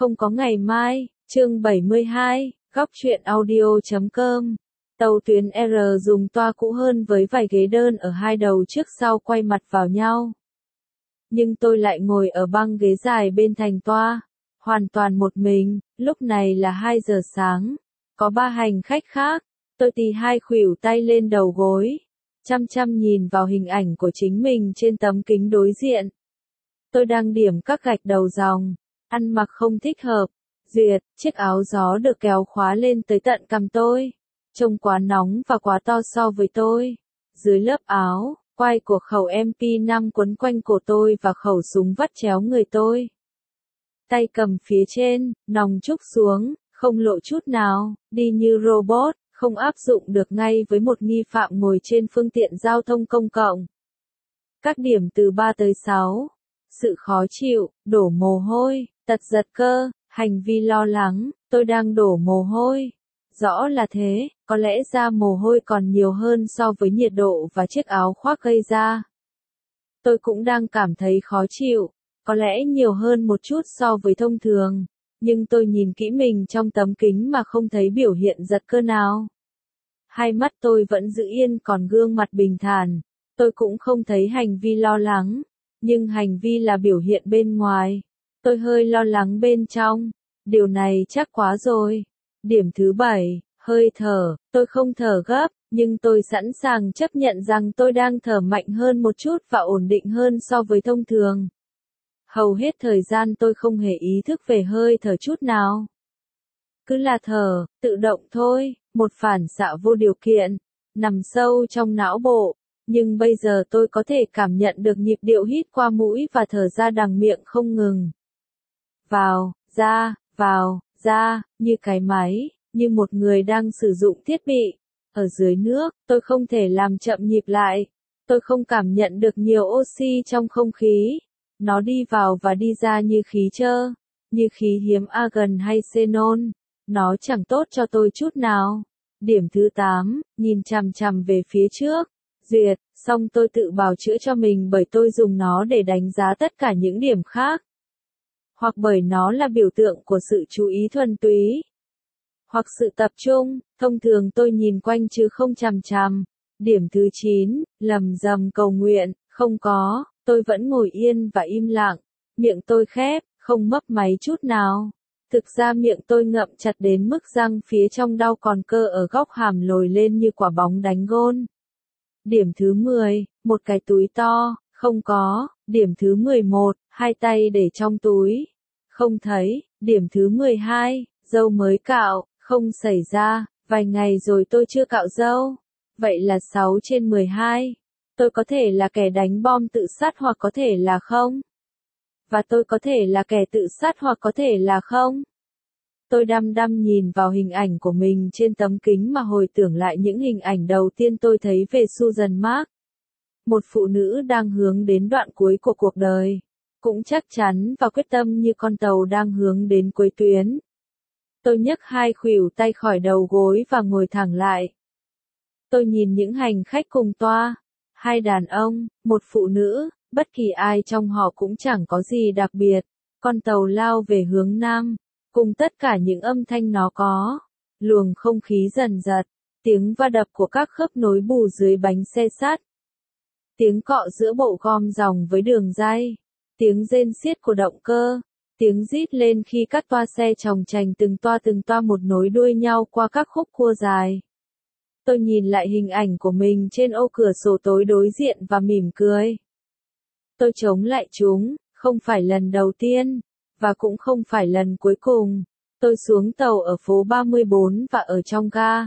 Không có ngày mai, chương 72, góc truyện audio.com. Tàu tuyến R dùng toa cũ hơn với vài ghế đơn ở hai đầu trước sau quay mặt vào nhau. Nhưng tôi lại ngồi ở băng ghế dài bên thành toa, hoàn toàn một mình. Lúc này là 2 giờ sáng, có 3 hành khách khác. Tôi tì hai khuỷu tay lên đầu gối, chăm chăm nhìn vào hình ảnh của chính mình trên tấm kính đối diện. Tôi đang điểm các gạch đầu dòng, ăn mặc không thích hợp, duyệt, chiếc áo gió được kéo khóa lên tới tận cằm tôi, trông quá nóng và quá to so với tôi. Dưới lớp áo, quai của khẩu MP5 quấn quanh cổ tôi và khẩu súng vắt chéo người tôi. Tay cầm phía trên, nòng trúc xuống, không lộ chút nào, đi như robot, không áp dụng được ngay với một nghi phạm ngồi trên phương tiện giao thông công cộng. Các điểm từ 3 tới 6. Sự khó chịu, đổ mồ hôi, tật giật cơ, hành vi lo lắng, tôi đang đổ mồ hôi. Rõ là thế, có lẽ ra mồ hôi còn nhiều hơn so với nhiệt độ và chiếc áo khoác gây ra. Tôi cũng đang cảm thấy khó chịu, có lẽ nhiều hơn một chút so với thông thường, nhưng tôi nhìn kỹ mình trong tấm kính mà không thấy biểu hiện giật cơ nào. Hai mắt tôi vẫn giữ yên còn gương mặt bình thản, tôi cũng không thấy hành vi lo lắng. Nhưng hành vi là biểu hiện bên ngoài. Tôi hơi lo lắng bên trong. Điều này chắc quá rồi. Điểm thứ 7, hơi thở. Tôi không thở gấp, nhưng tôi sẵn sàng chấp nhận rằng tôi đang thở mạnh hơn một chút và ổn định hơn so với thông thường. Hầu hết thời gian tôi không hề ý thức về hơi thở chút nào. Cứ là thở, tự động thôi, một phản xạ vô điều kiện, nằm sâu trong não bộ. Nhưng bây giờ tôi có thể cảm nhận được nhịp điệu hít qua mũi và thở ra đằng miệng không ngừng. Vào, ra, như cái máy, như một người đang sử dụng thiết bị. Ở dưới nước, tôi không thể làm chậm nhịp lại. Tôi không cảm nhận được nhiều oxy trong không khí. Nó đi vào và đi ra như khí trơ, như khí hiếm argon hay xenon. Nó chẳng tốt cho tôi chút nào. Điểm thứ 8, nhìn chằm chằm về phía trước. Duyệt, xong tôi tự bào chữa cho mình bởi tôi dùng nó để đánh giá tất cả những điểm khác. Hoặc bởi nó là biểu tượng của sự chú ý thuần túy. Hoặc sự tập trung, thông thường tôi nhìn quanh chứ không chằm chằm. Điểm thứ 9, lầm rầm cầu nguyện, không có, tôi vẫn ngồi yên và im lặng. Miệng tôi khép, không mấp máy chút nào. Thực ra miệng tôi ngậm chặt đến mức răng phía trong đau còn cơ ở góc hàm lồi lên như quả bóng đánh gôn. Điểm thứ 10, một cái túi to, không có. Điểm thứ 11, hai tay để trong túi, không thấy. Điểm thứ 12, râu mới cạo, không xảy ra, vài ngày rồi tôi chưa cạo râu. Vậy là 6 trên 12. Tôi có thể là kẻ đánh bom tự sát hoặc có thể là không. Và tôi có thể là kẻ tự sát hoặc có thể là không. Tôi đăm đăm nhìn vào hình ảnh của mình trên tấm kính mà hồi tưởng lại những hình ảnh đầu tiên tôi thấy về Susan Mark. Một phụ nữ đang hướng đến đoạn cuối của cuộc đời. Cũng chắc chắn và quyết tâm như con tàu đang hướng đến cuối tuyến. Tôi nhấc hai khuỷu tay khỏi đầu gối và ngồi thẳng lại. Tôi nhìn những hành khách cùng toa. 2 đàn ông, một phụ nữ, bất kỳ ai trong họ cũng chẳng có gì đặc biệt. Con tàu lao về hướng nam. Cùng tất cả những âm thanh nó có, luồng không khí dần dật, tiếng va đập của các khớp nối bù dưới bánh xe sắt, tiếng cọ giữa bộ gom dòng với đường ray, tiếng rên xiết của động cơ, tiếng rít lên khi các toa xe chồng chành từng toa một nối đuôi nhau qua các khúc cua dài. Tôi nhìn lại hình ảnh của mình trên ô cửa sổ tối đối diện và mỉm cười. Tôi chống lại chúng, không phải lần đầu tiên. Và cũng không phải lần cuối cùng, tôi xuống tàu ở phố 34 và ở trong ga.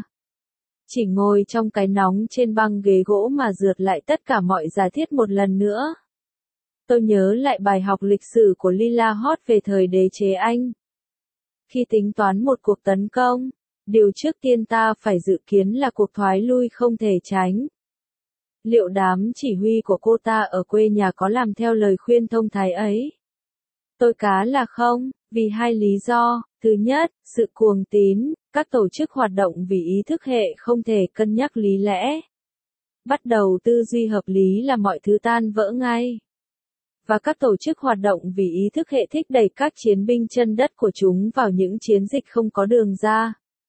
Chỉ ngồi trong cái nóng trên băng ghế gỗ mà rượt lại tất cả mọi giả thiết một lần nữa. Tôi nhớ lại bài học lịch sử của Lila Hot về thời đế chế Anh. Khi tính toán một cuộc tấn công, điều trước tiên ta phải dự kiến là cuộc thoái lui không thể tránh. Liệu đám chỉ huy của cô ta ở quê nhà có làm theo lời khuyên thông thái ấy? Tôi cá là không, vì 2 lý do. Thứ nhất, sự cuồng tín, các tổ chức hoạt động vì ý thức hệ không thể cân nhắc lý lẽ. Bắt đầu tư duy hợp lý là mọi thứ tan vỡ ngay. và các tổ chức hoạt động vì ý thức hệ thích đẩy các chiến binh chân đất của chúng vào những chiến dịch không có đường ra,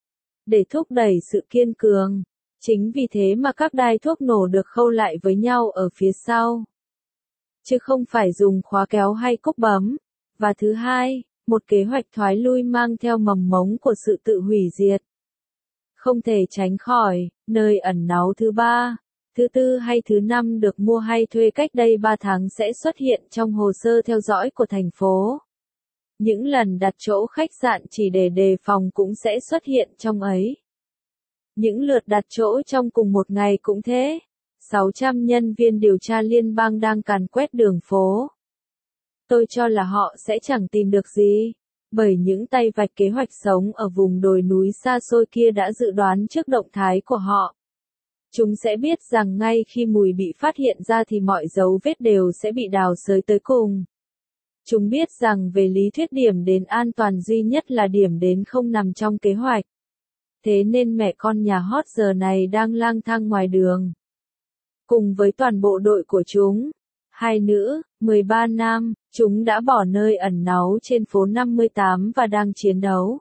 để thúc đẩy sự kiên cường. Chính vì thế mà các đai thuốc nổ được khâu lại với nhau ở phía sau, chứ không phải dùng khóa kéo hay cúc bấm. Và thứ hai, một kế hoạch thoái lui mang theo mầm mống của sự tự hủy diệt. Không thể tránh khỏi, nơi ẩn náu thứ ba, thứ tư hay thứ năm được mua hay thuê cách đây 3 tháng sẽ xuất hiện trong hồ sơ theo dõi của thành phố. Những lần đặt chỗ khách sạn chỉ để đề phòng cũng sẽ xuất hiện trong ấy. Những lượt đặt chỗ trong cùng một ngày cũng thế. 600 nhân viên điều tra liên bang đang càn quét đường phố. Tôi cho là họ sẽ chẳng tìm được gì, bởi những tay vạch kế hoạch sống ở vùng đồi núi xa xôi kia đã dự đoán trước động thái của họ. Chúng sẽ biết rằng ngay khi mùi bị phát hiện ra thì mọi dấu vết đều sẽ bị đào xới tới cùng. Chúng biết rằng về lý thuyết điểm đến an toàn duy nhất là điểm đến không nằm trong kế hoạch. Thế nên mẹ con nhà Hot giờ này đang lang thang ngoài đường. Cùng với toàn bộ đội của chúng, 2 nữ, 13 nam, chúng đã bỏ nơi ẩn náu trên phố 58 và đang chiến đấu.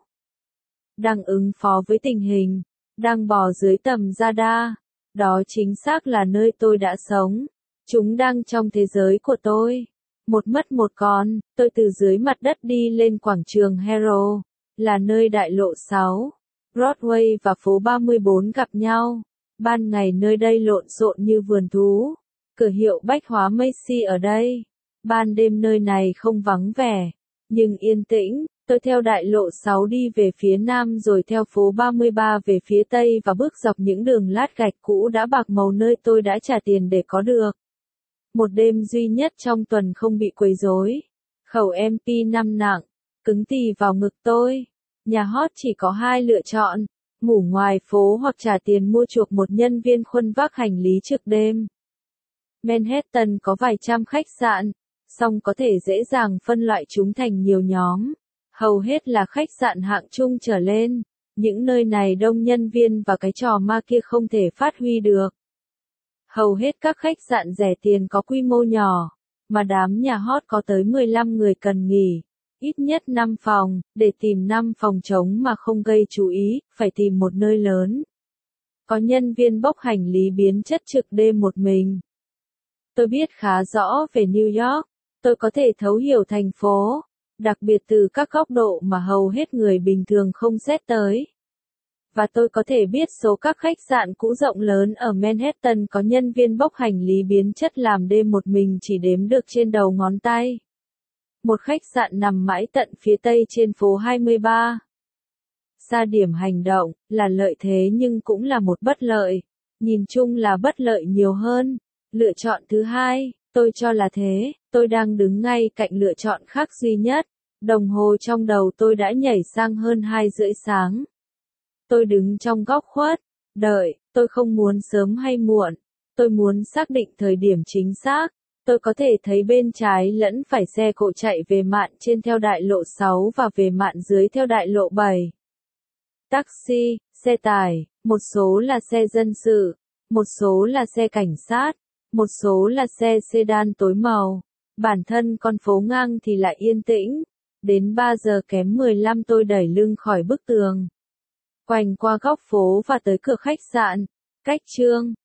Đang ứng phó với tình hình, đang bò dưới tầm radar. Đó chính xác là nơi tôi đã sống. Chúng đang trong thế giới của tôi. Một mất một con, tôi từ dưới mặt đất đi lên quảng trường Hero, là nơi đại lộ 6, Broadway và phố 34 gặp nhau. Ban ngày nơi đây lộn xộn như vườn thú. Cửa hiệu bách hóa Macy ở đây. Ban đêm nơi này không vắng vẻ, nhưng yên tĩnh. Tôi theo đại lộ 6 đi về phía nam rồi theo phố 33 về phía tây và bước dọc những đường lát gạch cũ đã bạc màu nơi tôi đã trả tiền để có được. Một đêm duy nhất trong tuần không bị quấy rối. Khẩu MP5 nặng, cứng tì vào ngực tôi. Nhà Hot chỉ có 2 lựa chọn, ngủ ngoài phố hoặc trả tiền mua chuộc một nhân viên khuân vác hành lý trực đêm. Manhattan có vài trăm khách sạn, song có thể dễ dàng phân loại chúng thành nhiều nhóm. Hầu hết là khách sạn hạng trung trở lên. Những nơi này đông nhân viên và cái trò ma kia không thể phát huy được. Hầu hết các khách sạn rẻ tiền có quy mô nhỏ, mà đám nhà Hot có tới 15 người cần nghỉ. Ít nhất 5 phòng, để tìm 5 phòng trống mà không gây chú ý, phải tìm một nơi lớn. Có nhân viên bốc hành lý biến chất trực đêm một mình. Tôi biết khá rõ về New York, tôi có thể thấu hiểu thành phố, đặc biệt từ các góc độ mà hầu hết người bình thường không xét tới. Và tôi có thể biết số các khách sạn cũ rộng lớn ở Manhattan có nhân viên bốc hành lý biến chất làm đêm một mình chỉ đếm được trên đầu ngón tay. Một khách sạn nằm mãi tận phía tây trên phố 23. Xa điểm hành động, là lợi thế nhưng cũng là một bất lợi. Nhìn chung là bất lợi nhiều hơn. Lựa chọn thứ hai, tôi cho là thế, tôi đang đứng ngay cạnh lựa chọn khác duy nhất. Đồng hồ trong đầu tôi đã nhảy sang hơn 2:30 sáng. Tôi đứng trong góc khuất, đợi, tôi không muốn sớm hay muộn. Tôi muốn xác định thời điểm chính xác. Tôi có thể thấy bên trái lẫn phải xe cộ chạy về mạn trên theo đại lộ 6 và về mạn dưới theo đại lộ 7. Taxi, xe tải, một số là xe dân sự, một số là xe cảnh sát, một số là xe sedan tối màu. Bản thân con phố ngang thì lại yên tĩnh. Đến 3 giờ kém 15 tôi đẩy lưng khỏi bức tường. Quanh qua góc phố và tới cửa khách sạn. Cách chương